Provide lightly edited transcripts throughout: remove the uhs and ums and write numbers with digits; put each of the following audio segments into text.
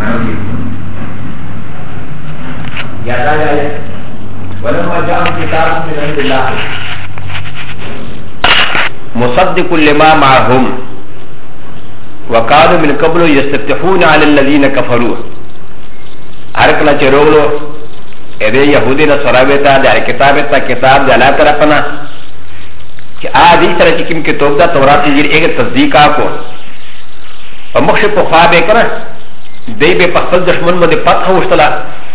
يا داعي ولما جاء كتاب من عند الله مصدق لما معهم وكانوا من قبل يستفتحون على الذين كفروا هركلا چرولو اده يهودي نصرابتا ده كتابتا كتاب ده لا طرفنا چې ادي سره چې کوم کتاب دا تورات جیر ایک تصدیق کو او مخ په خوا به کنه دی به په خپل دشمن باندې فتح وشتلا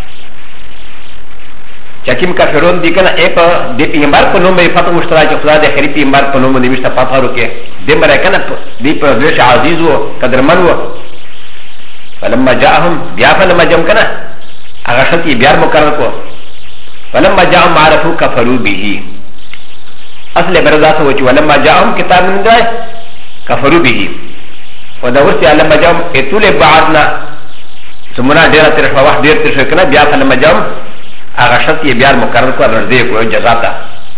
چې کوم کافرون دي کنه اپ د پیغمبر په نوم به فتح وشتلا چې خدای د خری پیغمبر په نوم باندې وشته فتح ورکه د مره کنه دی په دیش عزیز او قدرمن و فلما جاءهم بیا فلما جم کنه هغه شتی بیا مقرر کو فلما جاءهم عرفوا كفروا به اصل برزات وجه ولما جاءهم كتاب من دای كفروا به ودورت لما جاءهم اتول بعدنا ثمنا ديره تر فواح دير تر شكنا بیا فلما جاءهم اغشت یہ بیار مقرر کو رضی کو جزاتا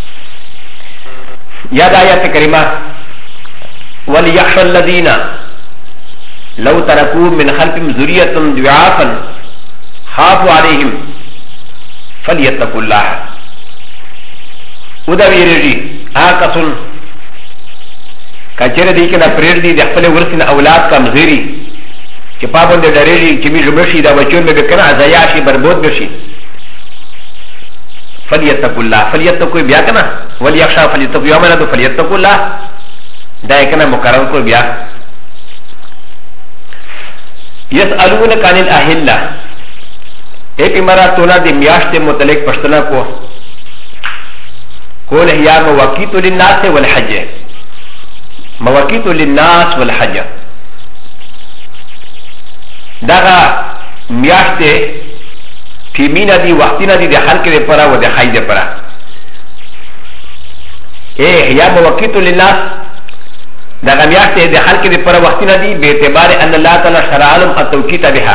یاد آیات کریمہ وليخشى الذين لو تركوا من خلفهم ذرية ضعافا خافوا عليهم فليتقوا الله ودا ویریږي آکسن کچره دی کنه پرېړ دی د خپل ورسنه اولاد کمزوري چې پابند ډېرېږي چې می جمشي دا بچون به کنه ازیا شي بربود بشي فليتقوا الله فليتقوا بیا کنه وليخشى فليتقوا يوما فليتقوا الله دا کنه مقرر کو بیا يسألونك عن الأهلة ایک اماراتونا دی میاشت متعلق پشتنا کو قول هي مواقيت للناس والحج مواقيت للناس والحج دغه میاشت في مینا دی وقتنا دی د خلق دی پرا و د حج دی پرا هي مواقيت للناس دغه میاشت د خلق دی پرا وقتنا دی به اعتبار ان الله تعالی شرع لهم التوقيت بها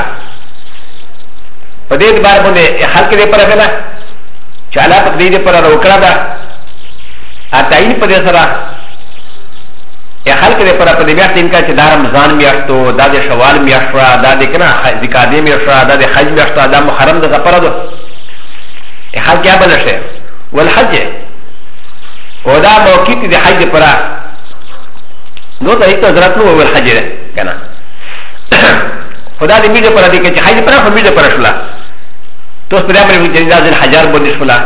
په دې اعتبار باندې خلق دی پرا کنه چې الله په دې پرا وکړه دا اتاین په دې سره یا خلق دې پر په دې بیا ټیم کا چې دا رمضان میاشتو دا د شوال میاشت را دا د کنه ذکادې میاشت را دا د حج میاشت دا محرم د سفر ده خلق یا بلشه والحج او دا موقیت د حج پر نو ته هیڅ حضرت نو والحج ده کنه خدا دې میږي پر دې کې چې حج پر خو میږي پر شلا تو پر امر چې دا د حجر باندې شلا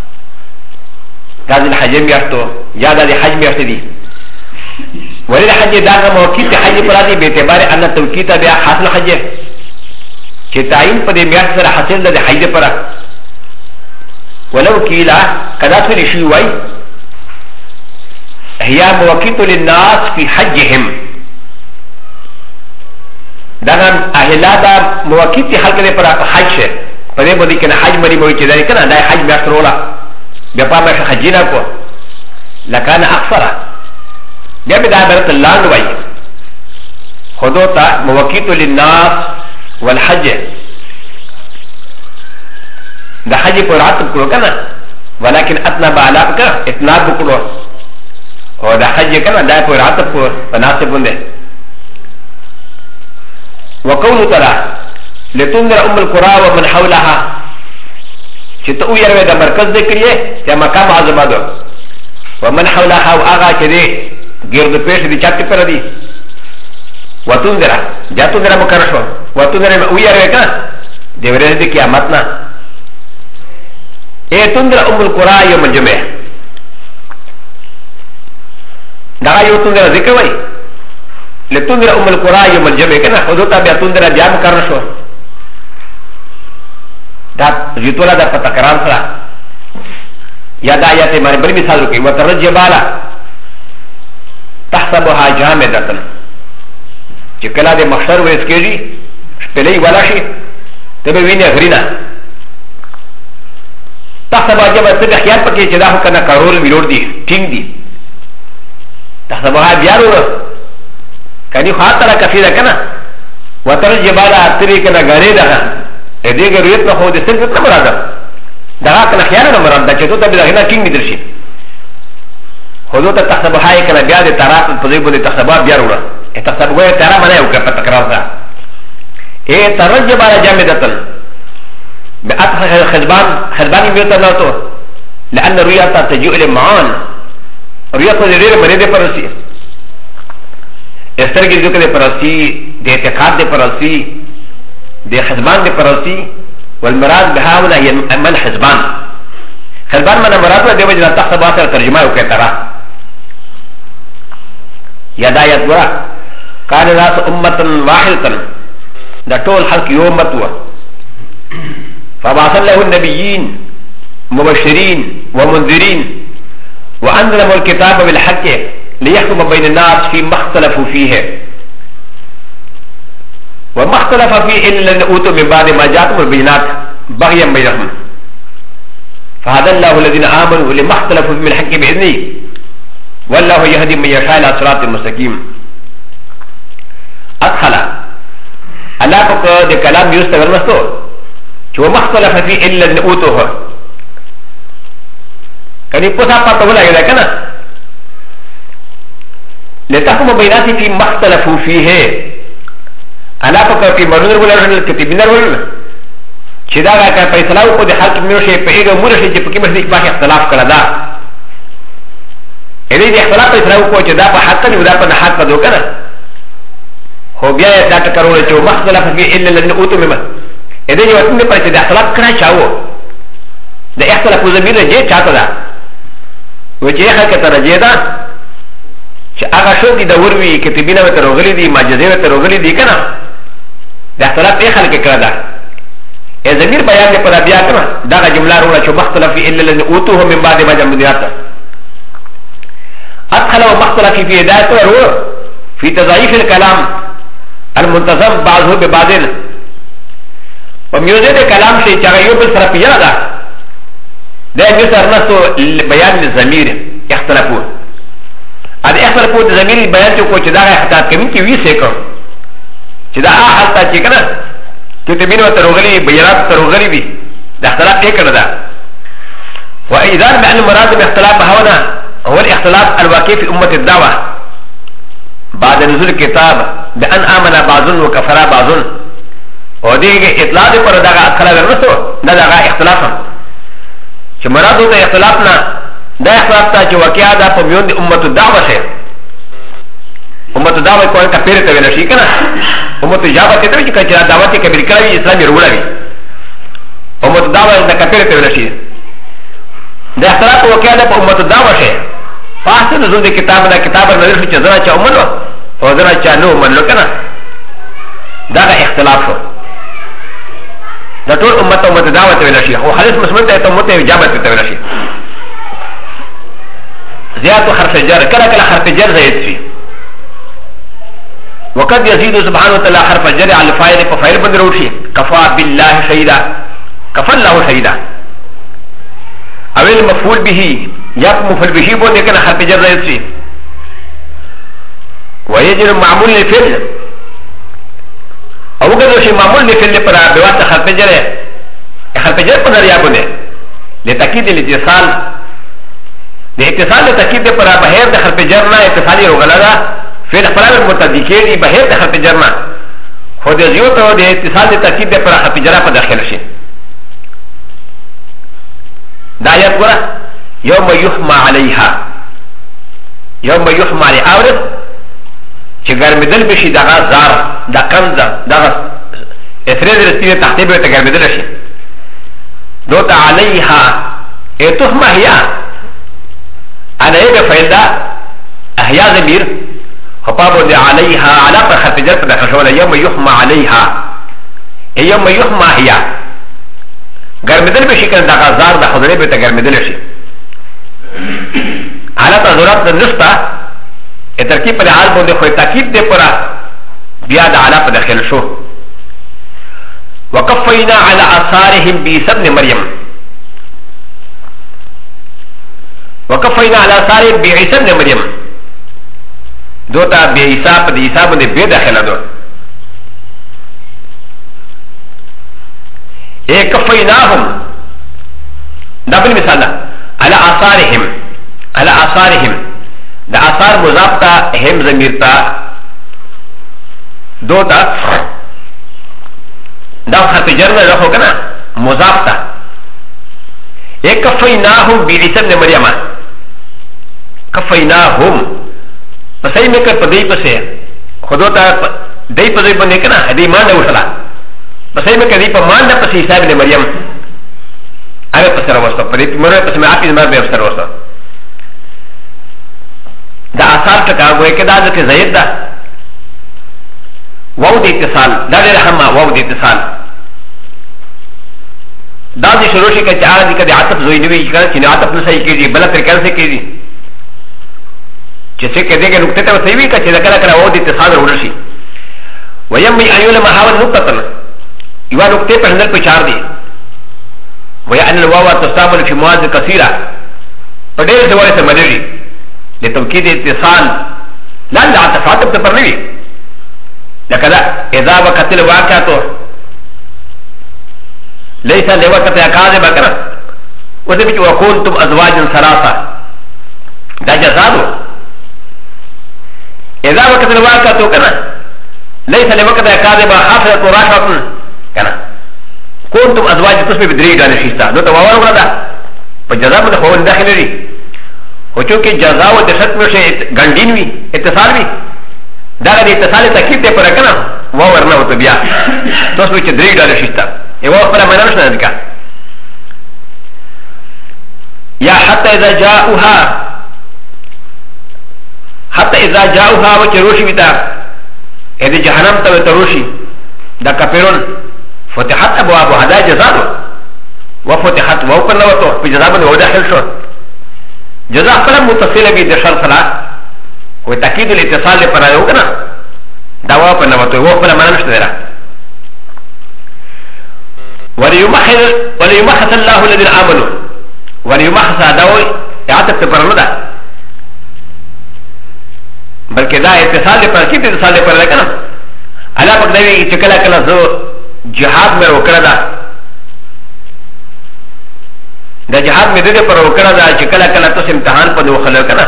دا د حج میاشتو یا دا د حج میاشت دي ولې د حج دا موقیت د حج پر دې به اعتبار ان توقیت بیا حاصل حج چې تعین په دې میاشت سره حاصل د حج پر ولو کیلا کدا څه شي وای هي موقیت للناس في حجهم دا اهلادا موقیت خلق دې پر حج شه په دې باندې کنه حج مری وای چې دا کنه دا حج میاشت ورولا بیا په مشه حجینا کو لکان اکثر بیا به دا برت لاند وای خودو تا موقیت للناس والحج دا حج پر راتب کړو کنه ولکن اتنا بالاک اتناب کړو او دا حج کنه دا پر راتب کو مناسب ونده وقول تعالی لتنذر ام القرى ومن حولها چې ته ویروي د مرکز ذکرې چې مقام اعظم ده ومن حولها او هغه چې دی ګرد پېښ دي چاته پر دي وتندرا جاتو درا مکر شو وتندرا ویروي کا د ورځې د قیامت نه تندر ام القرى يوم الجمعه دا یو تندرا ذکر وای لتندر ام القرى يوم الجمعه کنه حضرت بیا تندرا بیا مکر شو دا جیتولا دا پتکران سرا یا دا آیات مانی بری مثال رکی وطرد جبالا تحسبها جامدتن چه کلا ده مخشر ویس کیجی شپلی والا شی تبه وینی غرینا تحسبها جامدتن تبه خیال پکی چه دا خو کنا کرول ویلور دی ٹینگ دی تحسبها بیارو رو کنی خواه ترا کفی دا کنا وطرد جبالا تبه کنا گانی دا دې ګریت نه هو د سنت نه مراد دا کنه خیال نه مراد چې ته به دا ټینګ دي درشي خو ته تحسبها کنه بیا د طرف په دې باندې تحسبها بیا وروړه تحسبها ترا باندې او په تکرار ده ايه ترجب على جامدة بأدخل خزبان يميتناتو لأن رؤية تجيء لمعان رؤية تجيء لمريد فرسي استرگی ذکر دے پرسی دے اعتقاد دے پرسی دے خزبان دے پرسی والمراد بهاونا من حزبان خزبان من مراد دے وجہ تحت باطر ترجمہ ہوکے ترا یدایت ورا کان ناس امتا واحدتا دا طول حلق یومت وا فبعث الله النبيين مبشرين ومنذرين وانزلهم الكتاب بالحق ليحكم بين الناس فيما اختلفوا فيه وما اختلف فيه الا الذين اوتوا من بعد ما جاءتهم البينات بغيا بينهم فهدى الله الذين امنوا لما اختلفوا من الحق باذنه والله يهدي من يشاء الى صراط مستقيم ادخل الله کو دے کلام یوستغل مستو جو ما اختلف فيه الا الذين اوتوه کنی پوسا پتہ ولا گیا کنا لتحكم بينات في ما اختلفوا فيه الا فك في مرور ولا الكتابين ولا شدا کا فیصلہ کو دے حق میں سے پیغام مرشد جب کہ مسئلہ باقی اختلاف کلا دا اے دے اختلاف فیصلہ کو چدا په حق نہیں ودا په حق دو کنا ہو گیا ہے ڈاکٹر کرو جو مختلف فی الا الذين اوتوا مما اے دے وقت میں پر اختلاف کرنا چاہو دے اختلاف زمین جے چاہتا دا وہ جے حق ترجیح دا چې هغه شو دي د وروي کتابینه ته روغلي دي معجزې ته روغلي دي کنه د اختلاف یې خلک کړه دا ا ضمیر بیان دې پر بیا کنه دا جمله وروړه چې مختلف الا الذين اوتوه من بعد ما جاءهم البينات ادخل مختلف في هدايه ورو في تضعيف الكلام المنتظم بعضه ببعض وميوزه الكلام شيء چې یو بل سره پیژنه دا د یو سره نسو بیان الضمیر اختلافو اد اخر کو زمین بیان کو چې دا خطاب کوي چې وی سه کو چې دا حالت چې کنه چې ته بینو ترغلی بیانات ترغلی دي د اختلاف یې کړه دا و اذا بان المراد باختلاف هنا هو الاختلاف الواقع في امه الدعوه بعد نزول الكتاب بان امن بعض وكفر بعض او دې اطلاع پر دا اخلاق ورسو دا اختلاف چې مراد ته اختلاف نه دا اختلاف تا چې واقعا دا په میون د امت الدعوه شه امت الدعوه کوه ته پیر ته ویل شي کنه امت الجابه ته چې کچا دعوت کبیر کوي اسلامي روړوي امت الدعوه د کپیر ته ویل شي دا اختلاف واقعا د امت الدعوه شه فاصله نزول د کتاب دا کتاب نظر چې زرا چا ومنو او زرا چا نو منلو کنه دا اختلاف شو دا ټول امت الدعوه ته ویل شي او خالص مسلمان ته امت الجابه ته ویل شي زيادة حرف الجر كلا كلا حرف الجر زيد فيه وقد يزيد سبحانه وتعالى حرف الجر على الفاعل ففاعل بن روشي كفى بالله شهيدا كفى الله شهيدا او المفعول به يقوم مفعول به بون كان حرف الجر زيد فيه ويجر معمول للفعل او كذا شيء معمول للفعل پر بواسطه حرف الجر حرف الجر پر ذریعہ بنے لتاكيد الاتصال د اتصال تاکید پر بهر د حرف جر نه اتصالي روغلا دا فعل فرامل متدیکې دی بهر د حرف جر نه خو د یو ته د اتصال تاکید پر حرف جر په داخل شي دا آیت ګره یوم یحما علیها یوم یحما علی اورد چې ګرمدل بشي دغه زار د کنز دغه اترې درستي تحته به ته ګرمدل شي دوته علیها اتحما هيا انا ايه بفايدة احياء ضمير خطاب دي عليها على حرف جر داخل شوال يوم يحمى عليها يوم يحمى هي غرمدل بشكل دا غزار دا حضره بيتا غرمدل شي على تضرات النسطة التركيب پر حال بونده خوي تاكيد دي پرا بيا دا على داخل شو وقفينا على اثارهم بعيسى ابن مريم وكفينا على صار بعيسى ابن مريم دوتا بعيسى قد عيسى بن بي داخل دو اي كفيناهم دبل مثال على اثارهم على اثارهم دا اثار مضاف تا هم ضمير تا دوتا دا حرف جرنا رخو کنا مضاف تا کفیناهم بعیسی ابن مریم کفیناهم پسې مې کړ په دې پسې خدو ته دې په دې باندې کنا دې مانډه وشلا پسې مې کړ دې په مانډه پسې عیسی ابن مریم هغه پسې راوستو په دې مرې پسې مې اپی زما به افسر وستو دا اثر ټکا وای کدا چې زید دا واو د اتصال دا ډېر هم واو د اتصال دا د شروع شي کې چې هغه د کده عاطف زوی نیوي چې نه عاطف نه صحیح کېږي بل تر کله کېږي چې څه کې دغه نقطه ته صحیح وي چې کله کله واو د اتصال ورول شي ويم ايول ما حاول نقطه یو نقطه په هندل په چار دي ويا ان الواو تستعمل في مواضع كثيره په ډېر ځوړې ته مدري لتوكيد اتصال لا عاطف عاطف ته پر نوي لكذا اذا وقت الواقعه ليس لوقت كاذبه كنا وذلك وكنتم ازواجا ثلاثه دا جزاء اذا وقت الواقعه كنا ليس لوقت كاذبه حافظه راشعه كنا كنتم ازواج تسمي بدري قال شيستا دو تواور ولا فجزاء من هو داخل لي وچونکه جزاء و دشت میں سے گنڈین وی اتصال وی دا د اتصال تکلیف ته پر کنه و ورنه وته بیا تاسو چې درې ډاله شيستا یو خپل معنی نشته دکا یا حتى اذا جاءوها وچروشي بتا اذا جهنم ته تروشي دا کفرون فتحت ابواب هذا جزاء وفتحت وكنا وتو في جزاء من هو داخل شو جزاء فلا متصل به دشر صلاه وتاكيد الاتصال پر یو کنه دوا په نوته وو په معنا نشته را وليمحص الله الذين امنوا وليمحص داوي اعتت پر نه ده بلکې دا اتصال پر کې اتصال پر کنه الا پک دی چې کله کله زو جهاد مې وکړه دا جهاد مې دې پر وکړه دا چې کله کله تاسو امتحان په دوه خلک کنه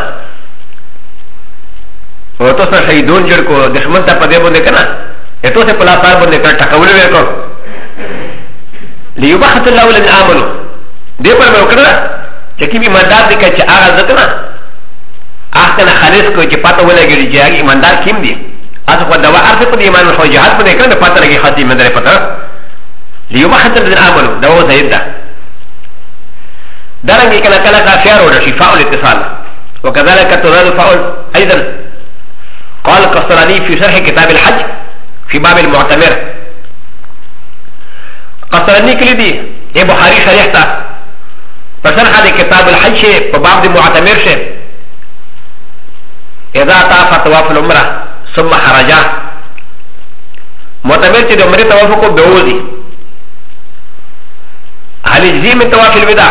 و تو سره شهیدون جوړ کو دشمن ته په دې باندې کنه اته څه پلا صاحب باندې کړ ټکول وکړو ليبحث الله الذين امنوا دې پر وکړه چې کی ایماندار دي چې هغه ځکه احسن خالص کو چې پاتو ولګي چې هغه ایماندار کیم دي اته په دوا ارته په ایمان او جهاد باندې کنه پاتره کې خاطی مندره پتا ليبحث الذين امنوا دا و زید ده درنګ کله کله کافر او شفاء الاتصال وكذلك تزاد فاول ايضا قال قسطلاني في شرح كتاب الحج في باب المعتمر قسطلاني كليدي اي بخاري شريحتا فشرح هذا كتاب الحج في باب المعتمر شيء اذا طاف طواف العمره ثم خرج معتمر چې د عمره طواف کو بهوزي هل يجزي من طواف الوداع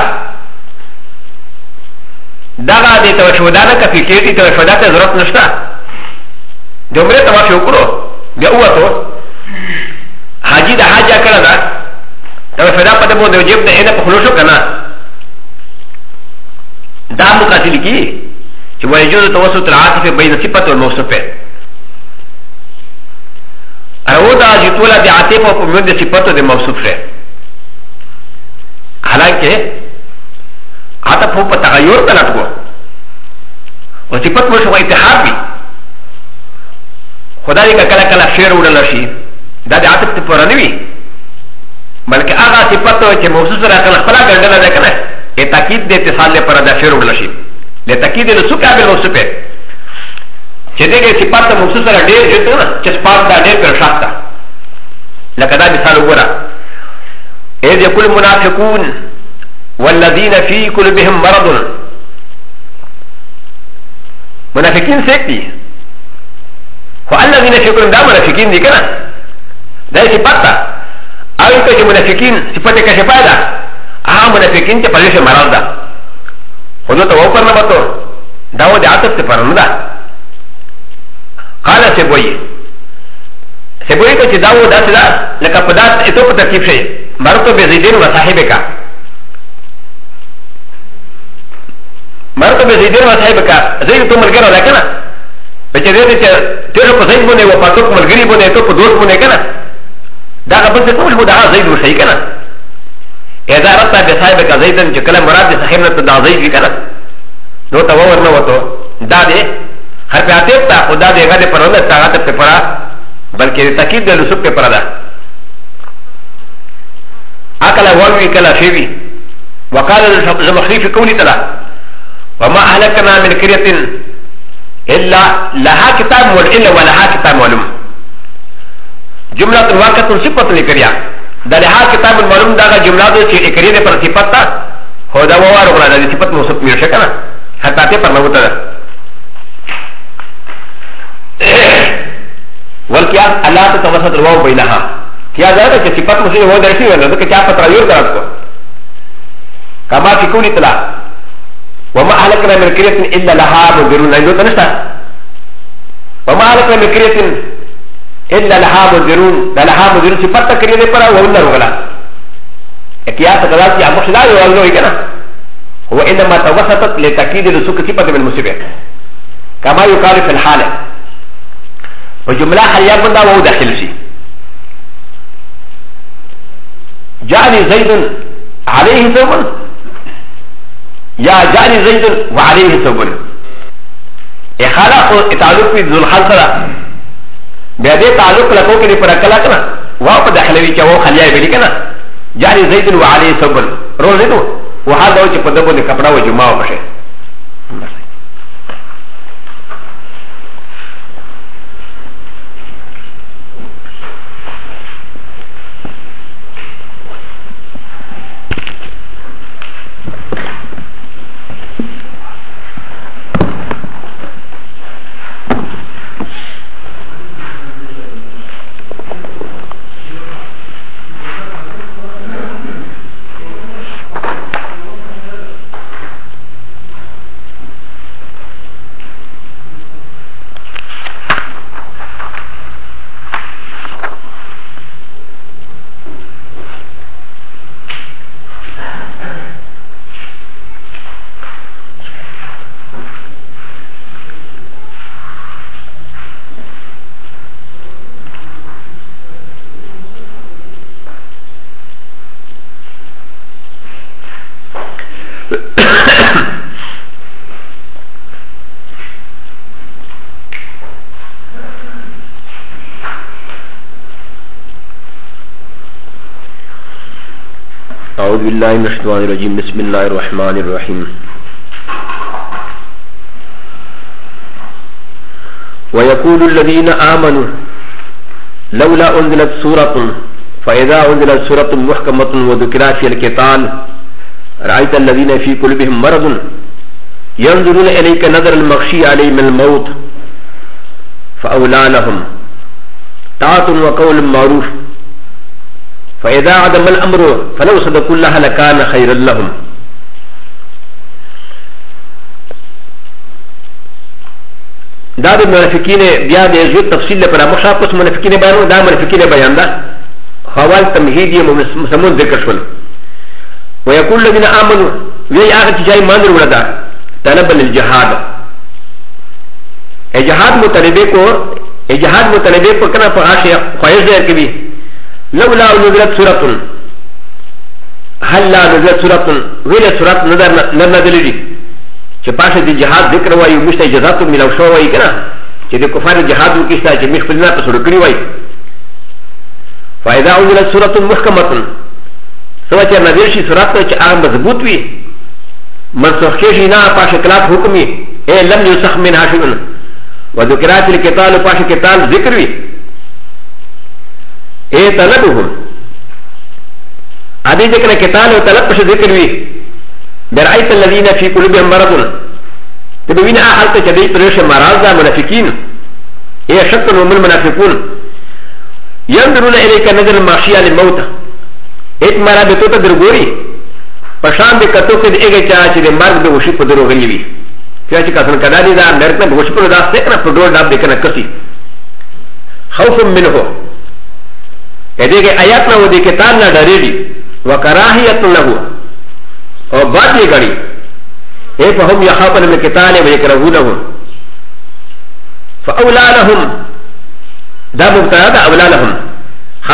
دغه د توشودانه کفي کېږي توشوداته ضرورت نشته د عمره طواف وکړو بیا وته حاجی د حاجه کړه دا توشودا په دې باندې وجب ده نه په خلوصو کنه دا مقاتل کی چې ويجوز توسط العاطفه بين صفه والموصوف او دا چې ټول د عاطفه په منځ د صفته د موصوف ده حالانکه عاطفه په تغیر طلب کو او صفت مو شو اتحاد وي خدای کا کله کله شعر وړل شي دا د عاطفه په رنه وي بلکې هغه صفت چې موصوف سره کله خپل ګڼل ده کنه ا تاکید د اتصال لپاره د شعر وړل شي لتاكيد السكه بالوصفه چدګه صفات موصوف سره ډېر جوړ نه چې صفات دا ډېر پر شاته لکه دا مثال وګوره اذ يقول المنافقون والذين في قلوبهم مرض منافقين سيكتي والذين في قلوبهم دا منافقين دي کنه دا صفات او چې منافقين صفات کې شفاده منافقين چې پرېشه مرض ده خذوا توقر نبتو داو دي عطف تفرندا قال سيبوي كي داو دا سدا لك پدات اتو پا ترکیب شئی مرتو بزیدین و صاحبکا زید تو ملگر ولا کنا بچه دیده چه تیرو پا زید بونه و پاتو پا ملگری بونه تو پا دوست بونه کنا دا غبل څه کوم دا زید وشي کنه اذا رتا بصاحب کا زیدن چې کله مراد صاحب نه دا زید وی کنه نو ته ورنه وته دا دې هر په اته تا خدا دې غته پر ول طاقت په پرا بلکې تاکید د لسوب په پرا ده اکل ولوی کلا شی وقال الزمخشري في قوله تعالى وما اهلكنا من قريه الا لها كتاب والا ولها كتاب معلوم جمله واقعه صفه لكريا دا لها كتاب معلوم دا جمله چې کریه پر صفت تا هو دا ووار ولا دا صفت موصف مې شکنه حتی ته پر نوته ده ولکیا الله تتوسط الواو بينها کیا دا چې صفت موصف هو درشي ولا دا چې پتر یو درته كما في كوني تلا وما أهلكنا من قرية إلا لها منذرون لا يوجد نشتا وما أهلكنا من قرية إلا لها منذرون لا لها منذرون صفات قرية برا ولا رغلا اكياس قدرات يا مخ لا يوالو يكنا هو إنما توسطت لتأكيد لسوق صفة من المصيبة كما يقال في الحالة وجملة حالية من وهو داخل شيء جاءني زيد عليه ثوب يا جاني زيد وعليه ثوب اخلاق تعلق ذو الخلصه بهذا تعلق لكو كده پر کلا کنا واو په داخلي چې وو خلیای بلی کنا جاني زيد وعليه ثوب روز دې وهذا چې په دغه کپڑا و جمعه وشه أعوذ بالله من الشيطان الرجيم بسم الله الرحمن الرحيم ويقول الذين آمنوا لولا أنزلت سورة فإذا أنزلت سورة محكمة وذكر في القتال رأيت الذين في قلوبهم مرض ينظرون إليك نظر المغشي عليه من الموت فأولى لهم طاعة وقول معروف فإذا عدم الأمر فلو صدقوا الله لكان خيرا لهم دا د منافقین بیا د یو تفصیل لپاره مخاطب منافقین بیان دا منافقین بیان دا حوال تمهیدی مسمون ذکر شول ويقول الذين آمنوا وی هغه چې جای مان وردا طلب للجهاد جهاد مطالبه کو کنه په عاشق خواهش دی کوي لولا نزلت سورة هل لا نزلت سورة ویل سورة نزل دی چې پاشه د جهاد ذکر وایي مشته جزات ملو شو وایي کنه چې د کفار جهاد وکړي چې مخ په نه پسړ کړی وایي فاذا انزلت سورة محكمة سوچ نازل شي سورة چې هغه مضبوط وي منسوخ شي نه پاشه کلات حکمي اے لم يسخ من هاشم وذكرات القتال پاشه قتال ذکر وي اے طلبهم ادي ذکر قتال او طلب پاشه ذکر وي برأيت الذين في قلوبهم مرض تبين حالته جدي بريش مرض منافقين اي شك من المنافقون ينظرون اليك نظر الماشيه للموت ایک مرا بتو ته درګوري پشان دې کتو کې دغه چا چې د مرګ د وشي په درو غلي وي چې کاسن کدا دي دا مرګ نه وشي په داسته کنه په ډول داب دې کنه کسي خوف منه دغه آیات نو دې کې تان نه ډارېږي وکراهیت له او بات یہ گڑی اے فهم یخافن من قتال و یکرهونه فاولا لهم دا مبتدا دا اولا لهم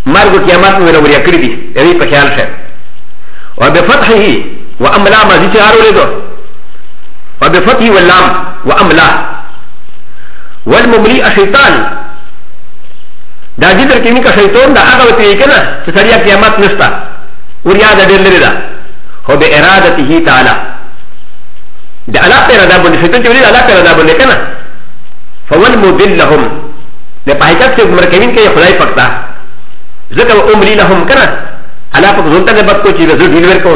مرغ قیامت میں نوریا کری دی یعنی پہ خیال شے و بفتحه و املا ماضی چارو لے دو و بفتحه واللام و املا والمملی الشیطان دا جدر کمی کا شیطان دا آغا وطی کنا چه سریا قیامت نشتا وریا دا دیر لري دا خو بے ارادته تعالی دا اللہ پر ادا بندے شیطان چولی اللہ پر ادا بندے کنا فوالمدل لهم دا پاہیکت سے مرکبین کے خدای پکتا ذکر و عمری لهم کنا اللہ پاک ظلطہ نے بد کو چیز ذل ڈیلور کون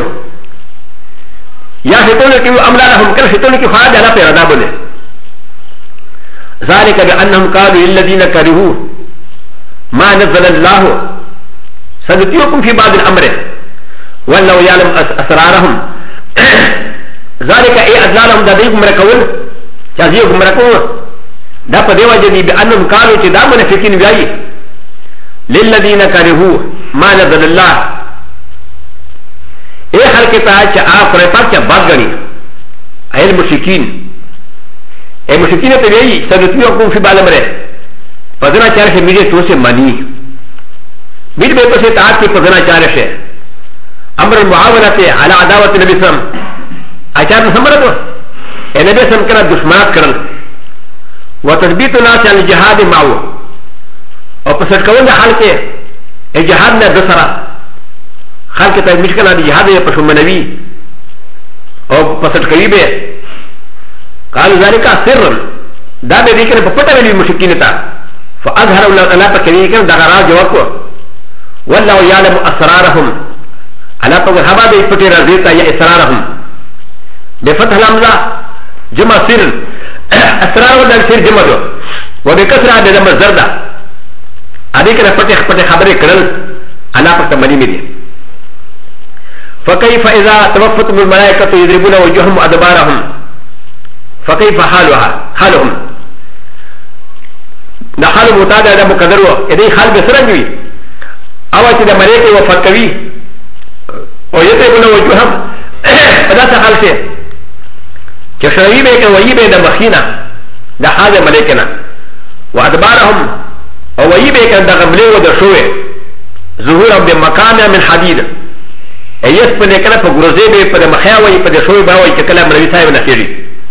یا شیطان کی عملہ لهم کنا شیطان کی خواہد اللہ پر ادا بندے ذالک بأنهم قالوا للذین کرہو ما نزل الله سنتيكم في بعض الأمر والله يعلم أسرارهم ذلك أي أدلالهم داديكم مركون جازيكم مركون دا پدیو جدی بأنهم قالوا چه دا منافقين بیائی للذين كرهوا ما نزل الله اے خلقتا چه آف رفاق چه بات گنی اے المشرکین اے مشرکین تا بیائی سنتيكم في بعض الأمر پدنا چار سے میرے تو سے منی میر بے تو سے تعات کی پدنا چار سے امر المعاونت علی عداوت نبی سلام اچار سمرت اے نبی سلام کنا دشمنات کرن و تثبیت الناس علی الجهاد معه او پسٹ کون حال کے اے جہاد نے دسرا خلق تے مشکل دی جہاد ہے پشو منوی او پسٹ کئی بے قال ذلك سر دا بے دیکھنے پتہ ویلی مشکین تا فأظهر الله فكريكم دغرا جوابكو والله يعلم أسرارهم على فقر هبا دي فتر رزيتا يا إسرارهم بفتح الأمزة جمع سر أسرار ودى سر جمع دو وبكسر هذا جمع الزردة هذه كده فتح خبري كرل على فقر مني مدي فكيف إذا توفتم الملائكة يضربون وجوههم وأدبارهم فكيف حالهم دا حال متعدد دا مقدر و ادهی حال بسرنگ وی اوا چی دا ملیکی وفت کوی و یتبون وجوهم پدا سا حال سے چی شروعی بے که وی بے دا مخینا دا حال دا ملیکنا و ادبارهم و وی بے که دا غملی و دا شوه ظهورم دا مکان من حدید ایس پا نیکنا پا گروزی بے پا دا مخیاوی پا دا شوه باوی چی کلا مروی صاحب نخیری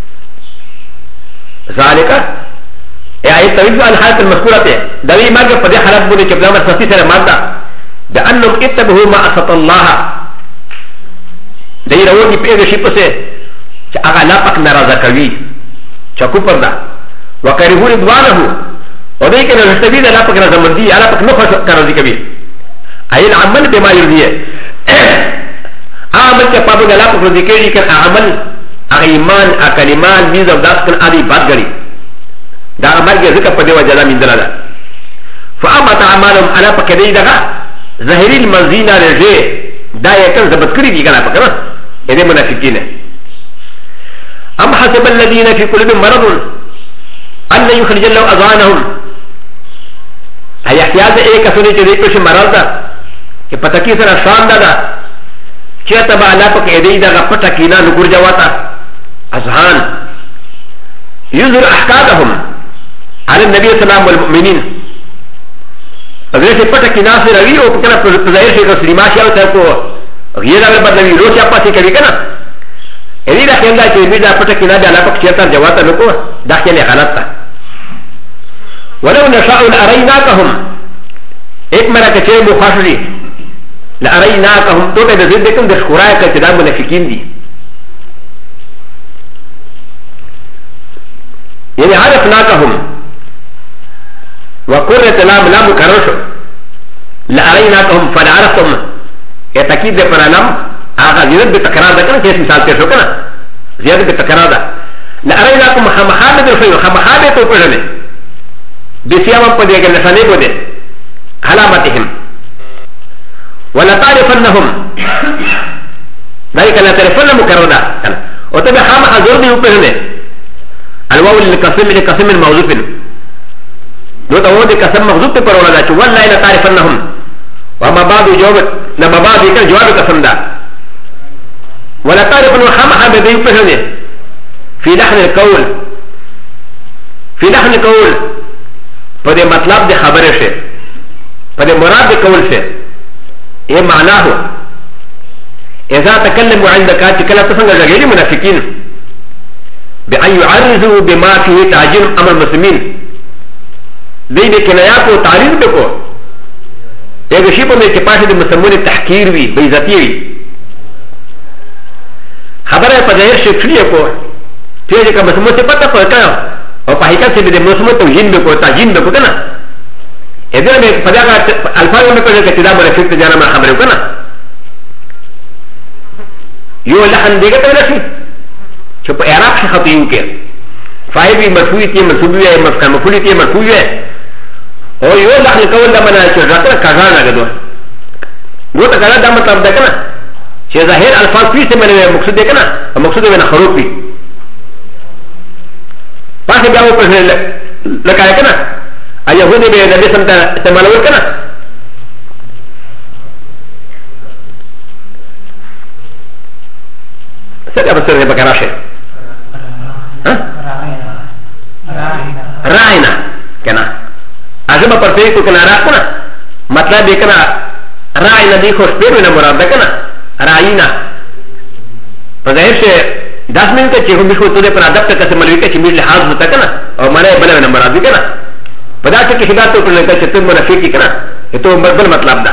ذالکا اي توجد على الحالة المذكورة دوي ماجا فدي حالات بودي كبلامر سنتي سنة مادة بأنهم اتبهوا ما أسط الله دي رووني بإذن شيبسي أغا لاپك نرازا كوي چاكو پردا وكرهوا رضوانه ودي كان رشتبي دا لاپك نرازا مردي لاپك نخوش كرازي كوي أي العمل بما يرضيه عمل كپابو دا لاپك رضي كوي كان عمل أغا إيمان أكلمان ميز و داس كان آدي بات گري دا عمل کے ذکر پدے وجہ من دلالا فاما تعمالهم على فكدي دغا ظاهري المنزين رجه دا يكن ضبط کری دی کنا پکنا اے منافقین ام حسب الذين في قلوبهم مرض ان يخرج الله اذانهم اي احتیاط ایک اسنے چے پیش مرض دا کہ پتہ کی سر شان دا کہ تبع اللہ پک اے دغا پٹا کینا نگر جواتا اذهان يظهر احكامهم على النبي صلى الله عليه وسلم والمؤمنين اگر سے پتہ کی ناس روی او کنا ظاہر سے کہ سلیما شاو تا کو غیر اگر بدلوی روچ اپا سے کبھی کنا اری دا کہندا کہ میرا پتہ کی نہ اللہ پاک چیتا جواتا نکو داخل غلط تھا ولو نشاء لاریناکهم ایک مرا کہ چے مخاصری لاریناکهم تو تے ذکر دکم د شکرای کہ تدا منافقین دی يعني عرفناكهم وقرة لام لام كرشو لأريناكهم فنعرفتم يتكيد بفرانام آغا زيادة بتكرار دا كنا كيس مثال تيرشو كنا زيادة بتكرار دا لأريناكم خمخابة درشو خمخابة تو پرشنه بسياما پده اگر نشانه بوده علامتهم ولتعرفنهم ذلك لا تعرفن مكرر دا وتبه خمخا زور دي پرشنه الواو للقسم لقسم موظوف دو تو دي قسم موظوف پر ولا چ والله لا تعرفنهم وما بعد جواب لما بعد كان جواب قسم دا ولا تعرفن خمخا بدي پرشنه في لحن القول في لحن القول فده مطلب ده خبره شه فده مراد قول سے ايه معناه اذا تكلموا عندك كلا تسنگ غير منافقين بأن يعرضوا بما فيه تعجيل امر المسلمين دي دي كنايات و تعريض بكو ايه شيء پر دي پاس دي مسلمون تحقير وي بيزتي وي خبره پر ظاهر شکلی کو تیجے کا مسلمون سے پتہ پڑتا اور حقیقت سے بھی مسلمون توہین بکو تعجین بکو کنا ادھر میں پدا کا الفاظ میں کہے کہ تدا منافق تے جانا میں خبر کو نا یو لحن دیگه ته رسی چې په اعراب څخه خطیو کې فاعل وی مرفوع تی منصوب وی مفعول تی مرفوع وی او یو لحن کول دا معنا چې راته کاغذ راغدو نو ته کله دا مطلب ده کنه چې ظاهر الفاظ په څه معنی مقصود ده کنه مقصود ونه حروف وی پاتې بیا و په لکه کنه ايهودي به نبي سمتا استعمالول کنه سره بسره به کراشه ها راينا کنه اجمه پر دې کو کنه را کنه مطلب دې کنه راينا دې خو سپیرو نه مراد ده کنه راينا په ظاهر شه 10 منټه چې هم شو ته پر ادب ته کسه ملوي کې چې مې لحاظ وتا کنه او مړې بل نه مراد دي کنه پدا چې هدایت ته کړل چې ته منافق کی کنه ته بل مطلب ده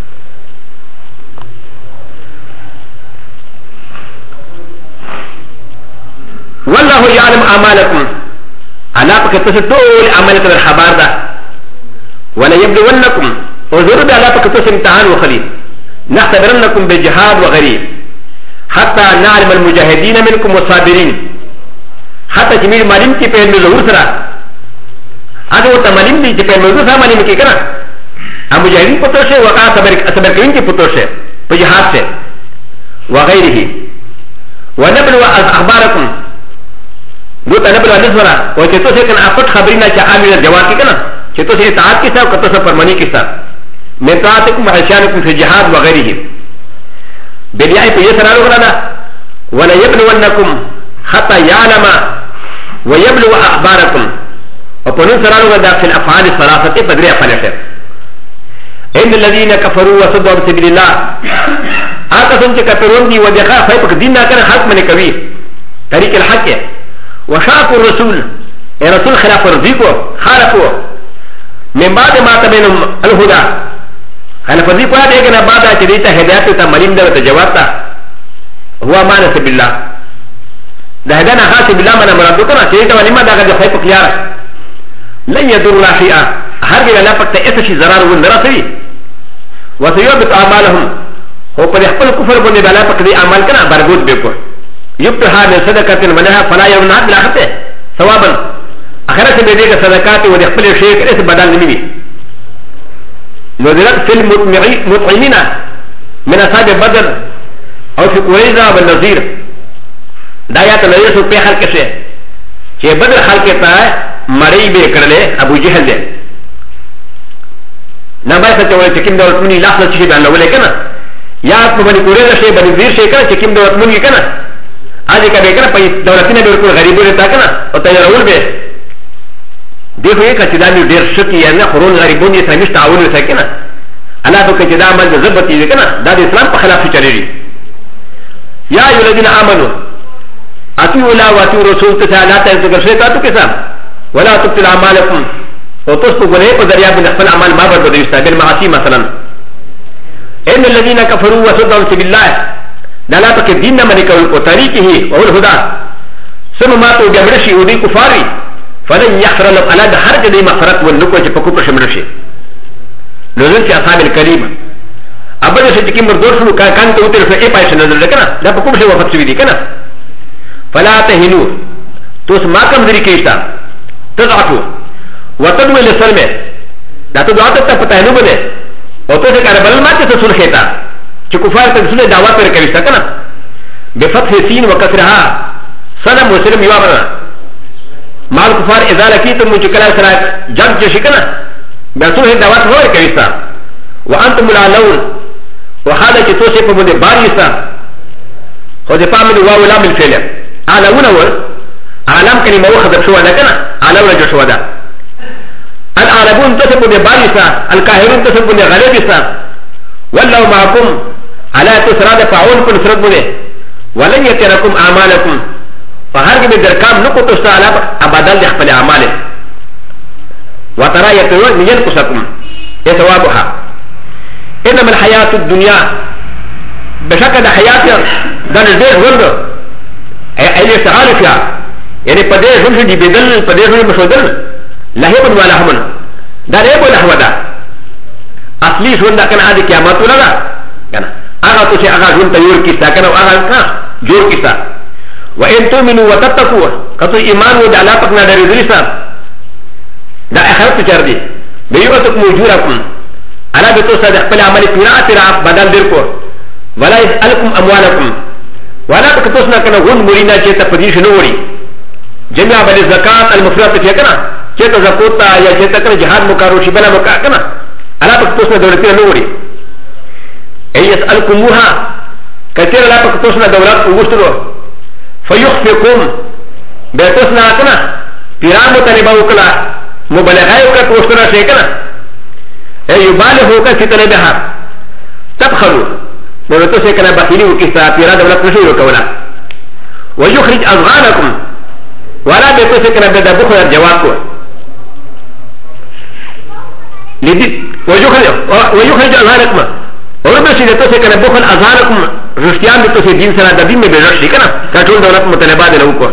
والله يعلم اعمالكم الا فكتسطول عملك الخبر ده ولا يبلونكم وزرد على فكتس امتحان وخليل نختبرنكم بالجهاد وغيره حتى نعلم المجاهدين منكم والصابرين حتى جميل معلم کی پہن میں ظہور سرا هذا هو تماليم دي جبه موضوع ساماليم كي كنا المجاهدين پتوشه وقع صبر كرين كي پتوشه بجهاد سے وغيره ونبلو اخباركم دو تنبلو نزورا وچتوشه كنا افت خبرنا چا عامل الجواب كي كنا چتوشه اطاعت كي سا وكتوشه فرماني كي سا من طاعتكم وحشانكم في الجهاد وغيره بليائي پا يسرالو غرانا ولا يبلونكم حتى يعلم ويبلو اخباركم وقالوا سراروا في الافعال الثلاثه بدري افعال ان الذين كفروا وصدوا عن سبيل الله اكثر كفرون دي ودخا فايبك ديننا كان حق من كبير طريق الحق وشاقوا الرسول الرسول خلاف رزقه خالفوا من بعد ما تبين الهدى خلاف رزقه هذا كان بعد تريد هدايه تمرين ده وتجوابته هو ما نسب الله ده هدانا خاص بالله من مراد كنا تريد ولما ده قد فايبك يا لن يدر الله شيئا هرگز لا پکتا ایسا شی ضرار ون نرسوی وسيوبت اعمالهم هو پر خپل کفر باندې بلا پکدي اعمال کنا بربود بکو یبتها من صدقه منها فلا يمنع بالاخره ثوابا اخرت به دې صدقات او خپل شی کړه بدل نیوي نذرت في المطعمين من اصحاب بدر او في قريظه والنذير دایات نذیر په خلق کې چې بدر خلق ته مړی به کړل ابو جهل دې نه به څه وایي چې کوم دولت منی لاس نه شي باندې ولې کنه یا په باندې کورې شي باندې زیر شي کنه چې کوم دولت منی کنه اځه کبه کنه په دولتینه بالکل غریب ورته کنه او تیارول به دیکھو یہ کہ دا ډیر شکی یا نه قرون غریبون یې سمش تعاون وکړي کنه الله په کې دا باندې ضبط یې کنه دا د اسلام په خلاف چلیږي یا ایو الذین آمنو اطیعوا الله واطیعوا الرسول تعالی ته ذکر شوی تاسو کې څه ولا تبطل اعمالكم وتصبوا غني بذريعه من خپل اعمال ما برباد يستقبل معاصي مثلا ان الذين كفروا وصدوا عن سبيل الله لا تك دين من وطريقه وهو الهدى ثم ماتوا بمرشي ودي كفاري فلن يغفر لهم على حرج دي مغفرت والنكوة فكوكو شمرشي نزل في اصحاب الكريم ابدا شجكي مردور شنو كان توتر في اي بايش نزل لكنا لا بكوكو شي وفت سويدي كنا فلا تهنوا توس ما كم ذري كيشتا تضعفوا وتدعو للسلم لا تدعو تتفتحنوا بده وتوسع كاربال ما تسول خيتا كفار تسول دعوات پر كريشتا كنا بفتح سين وكسرها سلم وسلم يوابنا مع الكفار اذا لقيتم من كلام سرا جنگ شكنا بسول دعوات هو كريشتا وانتم العلون وهذا كتوسع بمد باريستا هو دفاع من واو لام الفعل علون اول علام كلمه وخذ شو هذا كنا علون جو شو هذا العربون تصبوا ببارسا الكاهرون تصبوا بغلبسا والله معكم على تسراد فعون كن سرد ولن يتركم اعمالكم فهرب بدركام نقطة استعلاء أبدال يخفل أعماله وترى يتوى من ينقصكم يتوابها إنما الحياة الدنيا بشكل حياة دان الزير ورد أي يستغال فيها يعني قدير جمش دي بدل قدير جمش مشودل لهيبن ولا همن دان يبو لحوة دا أصلي شون دا كان عادي كيامات ولا دا كان أغا توشي أغا جون تيور كيستا كان وأغا جور كيستا وإن تؤمنوا وتتقوا كتو إيمان ودع لا تقنا داري دريسا دا أخرت تشاردي بيوتكم وجوركم على بتوسا دخل عملي قراءة راف بدل دركو ولا يسألكم أموالكم ولا تكتوسنا كنا غن مرينا جيتا فديش نوري جميع بل الزكاة المفروضة فيها كنا جيتا زكوتا يا جيتا كنا جهاد مكاروشي بلا مكا كنا على تكتوسنا دولتنا نوري أي يسألكموها كثير لا تكتوسنا دولات وغشترو فيخفيكم بيتوسنا كنا پیران مطالبه وکلا مبالغه وکړه کوشتنه شي کنه اي يبالغ وکړه چې طلبها تبخلوا نو ته څه کنه بخیلی وکړه پیران دولت نشي وکولا ويخرج اذغانكم ولا بيتو څه کنه د بخل جواب کو لدي ويخرج اذغانكم وربشي ته څه کنه بخل اذغانكم رشتيان ته څه دین سره د دین به رشتي کنه کټول دولت مطالبه ده وکړه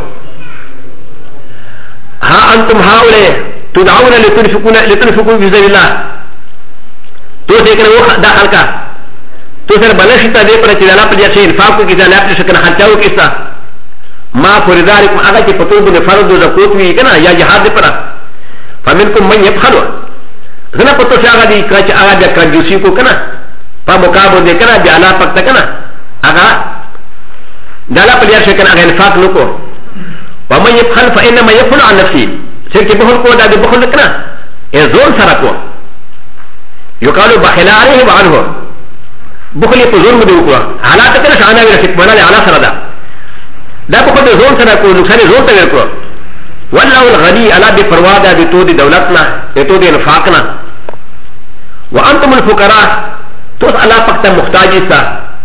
ها أنتم هؤلاء تدعون لتنفقوا في سبيل الله تو سيكون وقت داخل کا تو سر بلشتا دے پر چلا پر جیسے انفاق کو کیسا لاپ شکن خرچاو کیسا ما فرزارکم اگا چی پتوب نے فرض و زکوت وی کنا یا جہاد دے پر فمنکم من یبخلو زنا پتو سے آگا دی کچ آگا بیا کنجوسی کو کنا پا مقابو دے کنا بیا لا پکتا کنا آگا دالا پر جیسے کنا آگا انفاق نکو ومن يبخل فإنما يبخل عن نفسه سيرك بخل كو دا بخل لكنا يزول سرقو يقال بخل عليه وعنه بخل يقول مدوكو على تكنا شعنا ورسك منا على سردا دا بخل يزول سرقو نقصان يزول تغيركو والله الغني على بفروا دا بتود دولتنا بتود انفاقنا وأنتم الفقراء توس على فقط محتاج إسا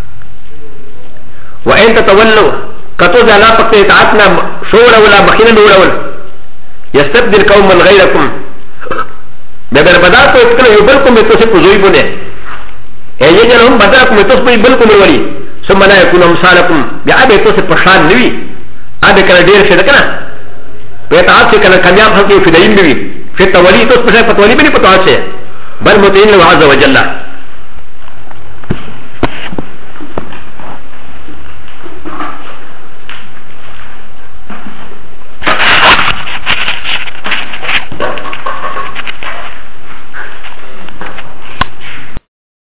وإن تتولوا كتوز على فقط إطاعتنا شورا ولا مخينا نورا يستبدل قوما غيركم ببر بدات يتكلم يبلكم يتوسف زويبونه يجعلهم بدلكم يتوسف يبلكم الولي ثم لا يكون امثالكم بأبي يتوسف بشان نبي أبي كان دير شدكنا بإطاعت سے كان كامياب حقي في دين نبي في التولي يتوسف بشان فتولي بني بطاعت سے بل متعين له عز وجل